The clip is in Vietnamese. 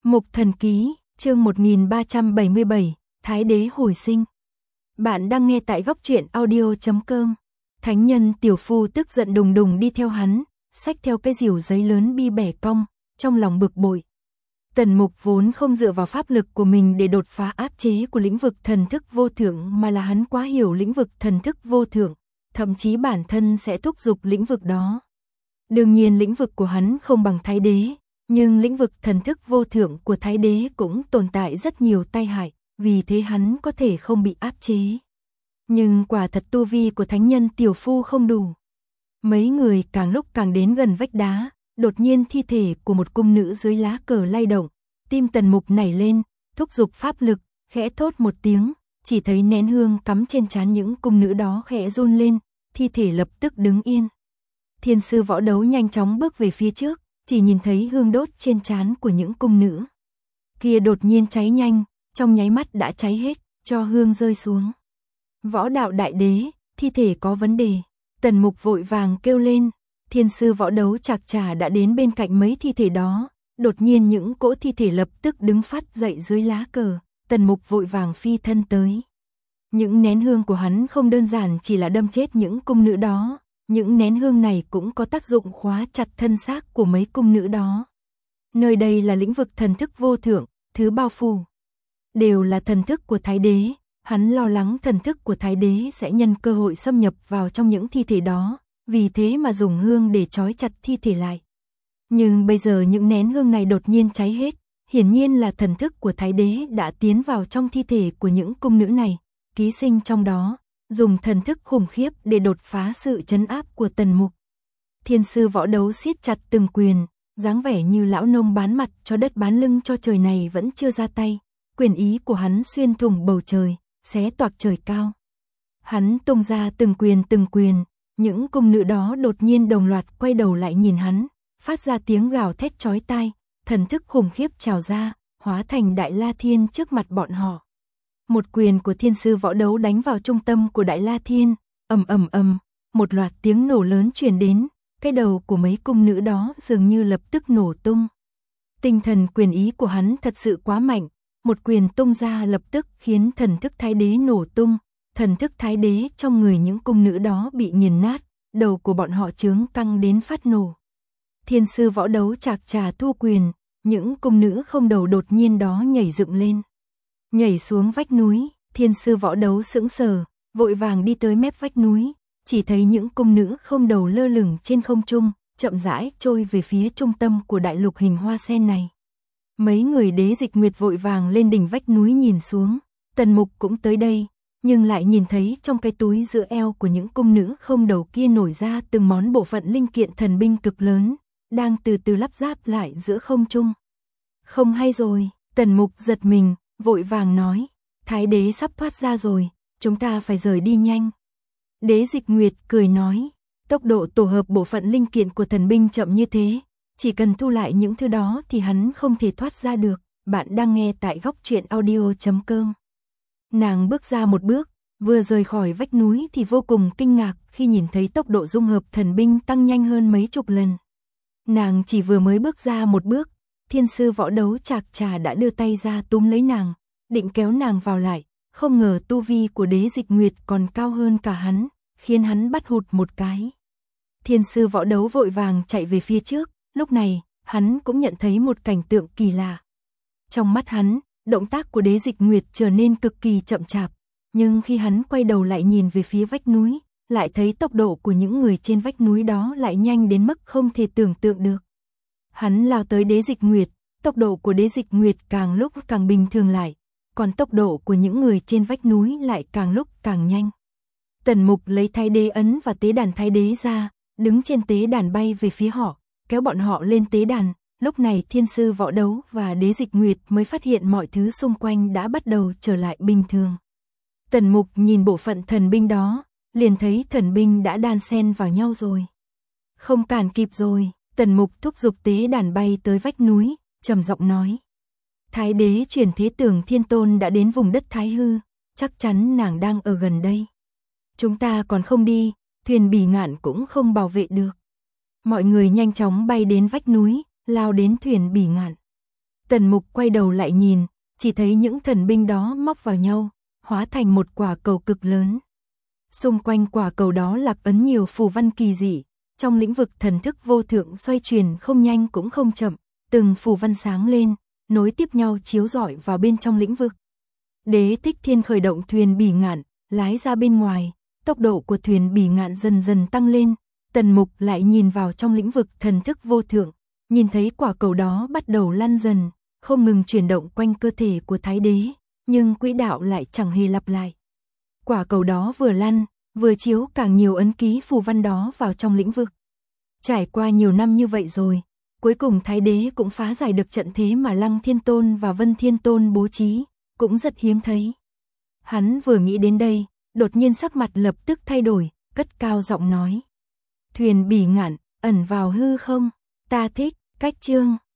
Mục Thần Ký, chương 1377, Thái Đế hồi sinh. Bạn đang nghe tại góc truyện audio.com. Thánh nhân tiểu phu tức giận đùng đùng đi theo hắn, xách theo cái rìu giấy lớn bi bẻ cong, trong lòng bực bội. Tần Mục vốn không dựa vào pháp lực của mình để đột phá áp chế của lĩnh vực thần thức vô thượng, mà là hắn quá hiểu lĩnh vực thần thức vô thượng, thậm chí bản thân sẽ thúc giục lĩnh vực đó. Đương nhiên lĩnh vực của hắn không bằng Thái Đế, nhưng lĩnh vực thần thức vô thượng của Thái Đế cũng tồn tại rất nhiều tai hại, vì thế hắn có thể không bị áp chế. Nhưng quả thật tu vi của thánh nhân tiểu phu không đủ. Mấy người càng lúc càng đến gần vách đá, đột nhiên thi thể của một cung nữ dưới lá cờ lay động, tim Tần Mục nảy lên, thúc giục pháp lực, khẽ thốt một tiếng, chỉ thấy nén hương cắm trên trán những cung nữ đó khẽ run lên, thi thể lập tức đứng yên. Thiên sư võ đấu nhanh chóng bước về phía trước, chỉ nhìn thấy hương đốt trên trán của những cung nữ kia đột nhiên cháy nhanh, trong nháy mắt đã cháy hết, cho hương rơi xuống. Võ đạo đại đế, thi thể có vấn đề. Tần Mục vội vàng kêu lên. Thiên sư võ đấu chạc trà đã đến bên cạnh mấy thi thể đó, đột nhiên những cỗ thi thể lập tức đứng phát dậy dưới lá cờ. Tần Mục vội vàng phi thân tới. Những nén hương của hắn không đơn giản chỉ là đâm chết những cung nữ đó, những nén hương này cũng có tác dụng khóa chặt thân xác của mấy cung nữ đó. Nơi đây là lĩnh vực thần thức vô thượng, thứ bao phủ đều là thần thức của Thái Đế, hắn lo lắng thần thức của Thái Đế sẽ nhân cơ hội xâm nhập vào trong những thi thể đó, vì thế mà dùng hương để trói chặt thi thể lại. Nhưng bây giờ những nén hương này đột nhiên cháy hết, hiển nhiên là thần thức của Thái Đế đã tiến vào trong thi thể của những cung nữ này, ký sinh trong đó, dùng thần thức khủng khiếp để đột phá sự trấn áp của Tần Mục. Thiên sư võ đấu siết chặt từng quyền, dáng vẻ như lão nông bán mặt cho đất bán lưng cho trời này vẫn chưa ra tay, quyền ý của hắn xuyên thủng bầu trời, xé toạc trời cao. Hắn tung ra từng quyền, những cung nữ đó đột nhiên đồng loạt quay đầu lại nhìn hắn, phát ra tiếng gào thét chói tai, thần thức khủng khiếp trào ra, hóa thành Đại La Thiên trước mặt bọn họ. Một quyền của thiên sư võ đấu đánh vào trung tâm của Đại La Thiên, ầm ầm ầm, một loạt tiếng nổ lớn truyền đến, cái đầu của mấy cung nữ đó dường như lập tức nổ tung. Tinh thần quyền ý của hắn thật sự quá mạnh, một quyền tung ra lập tức khiến thần thức Thái Đế nổ tung, thần thức Thái Đế trong người những cung nữ đó bị nghiền nát, đầu của bọn họ chướng căng đến phát nổ. Thiên sư võ đấu chạc trà thu quyền, những cung nữ không đầu đột nhiên đó nhảy dựng lên. Nhảy xuống vách núi, thiên sư võ đấu sững sờ, vội vàng đi tới mép vách núi, chỉ thấy những cung nữ không đầu lơ lửng trên không trung, chậm rãi trôi về phía trung tâm của đại lục hình hoa sen này. Mấy người Đế Dịch Nguyệt vội vàng lên đỉnh vách núi nhìn xuống, Tần Mục cũng tới đây, nhưng lại nhìn thấy trong cái túi giữa eo của những cung nữ không đầu kia nổi ra từng món bộ phận linh kiện thần binh cực lớn, đang từ từ lắp ráp lại giữa không trung. Không hay rồi, Tần Mục giật mình, vội vàng nói, Thái Đế sắp thoát ra rồi, chúng ta phải rời đi nhanh. Đế Dịch Nguyệt cười nói, tốc độ tổ hợp bộ phận linh kiện của thần binh chậm như thế, chỉ cần thu lại những thứ đó thì hắn không thể thoát ra được. Bạn đang nghe tại góc truyện audio.com. Nàng bước ra một bước, vừa rời khỏi vách núi thì vô cùng kinh ngạc khi nhìn thấy tốc độ dung hợp thần binh tăng nhanh hơn mấy chục lần. Nàng chỉ vừa mới bước ra một bước, thiên sư võ đấu chạc trà đã đưa tay ra túm lấy nàng, định kéo nàng vào lại, không ngờ tu vi của Đế Dịch Nguyệt còn cao hơn cả hắn, khiến hắn bắt hụt một cái. Thiên sư võ đấu vội vàng chạy về phía trước, lúc này, hắn cũng nhận thấy một cảnh tượng kỳ lạ. Trong mắt hắn, động tác của Đế Dịch Nguyệt trở nên cực kỳ chậm chạp, nhưng khi hắn quay đầu lại nhìn về phía vách núi, lại thấy tốc độ của những người trên vách núi đó lại nhanh đến mức không thể tưởng tượng được. Hắn lao tới Đế Dịch Nguyệt, tốc độ của Đế Dịch Nguyệt càng lúc càng bình thường lại, còn tốc độ của những người trên vách núi lại càng lúc càng nhanh. Tần Mục lấy Thái Đế ấn và tế đàn Thái Đế ra, đứng trên tế đàn bay về phía họ, kéo bọn họ lên tế đàn. Lúc này thiên sư võ đấu và Đế Dịch Nguyệt mới phát hiện mọi thứ xung quanh đã bắt đầu trở lại bình thường. Tần Mục nhìn bộ phận thần binh đó, liền thấy thần binh đã đan xen vào nhau rồi. Không cản kịp rồi, Tần Mục thúc giục tế đàn bay tới vách núi, trầm giọng nói. Thái Đế chuyển thế Tưởng Thiên Tôn đã đến vùng đất Thái Hư, chắc chắn nàng đang ở gần đây. Chúng ta còn không đi, thuyền Bỉ Ngạn cũng không bảo vệ được. Mọi người nhanh chóng bay đến vách núi, lao đến thuyền Bỉ Ngạn. Tần Mục quay đầu lại nhìn, chỉ thấy những thần binh đó móc vào nhau, hóa thành một quả cầu cực lớn. Xung quanh quả cầu đó lạc ấn nhiều phù văn kỳ dị, trong lĩnh vực thần thức vô thượng xoay chuyển không nhanh cũng không chậm, từng phù văn sáng lên, nối tiếp nhau chiếu rọi vào bên trong lĩnh vực. Đế Thích Thiên khởi động thuyền bỉ ngạn, lái ra bên ngoài, tốc độ của thuyền bỉ ngạn dần dần tăng lên. Tần Mục lại nhìn vào trong lĩnh vực thần thức vô thượng, nhìn thấy quả cầu đó bắt đầu lăn dần, không ngừng chuyển động quanh cơ thể của Thái Đế, nhưng quỹ đạo lại chẳng hề lặp lại. Quả cầu đó vừa lăn, vừa chiếu càng nhiều ấn ký phù văn đó vào trong lĩnh vực. Trải qua nhiều năm như vậy rồi, cuối cùng Thái Đế cũng phá giải được trận thế mà Lăng Thiên Tôn và Vân Thiên Tôn bố trí, cũng rất hiếm thấy. Hắn vừa nghĩ đến đây, đột nhiên sắc mặt lập tức thay đổi, cất cao giọng nói. Thuyền bỉ ngạn, ẩn vào hư không, ta thích, cách chương.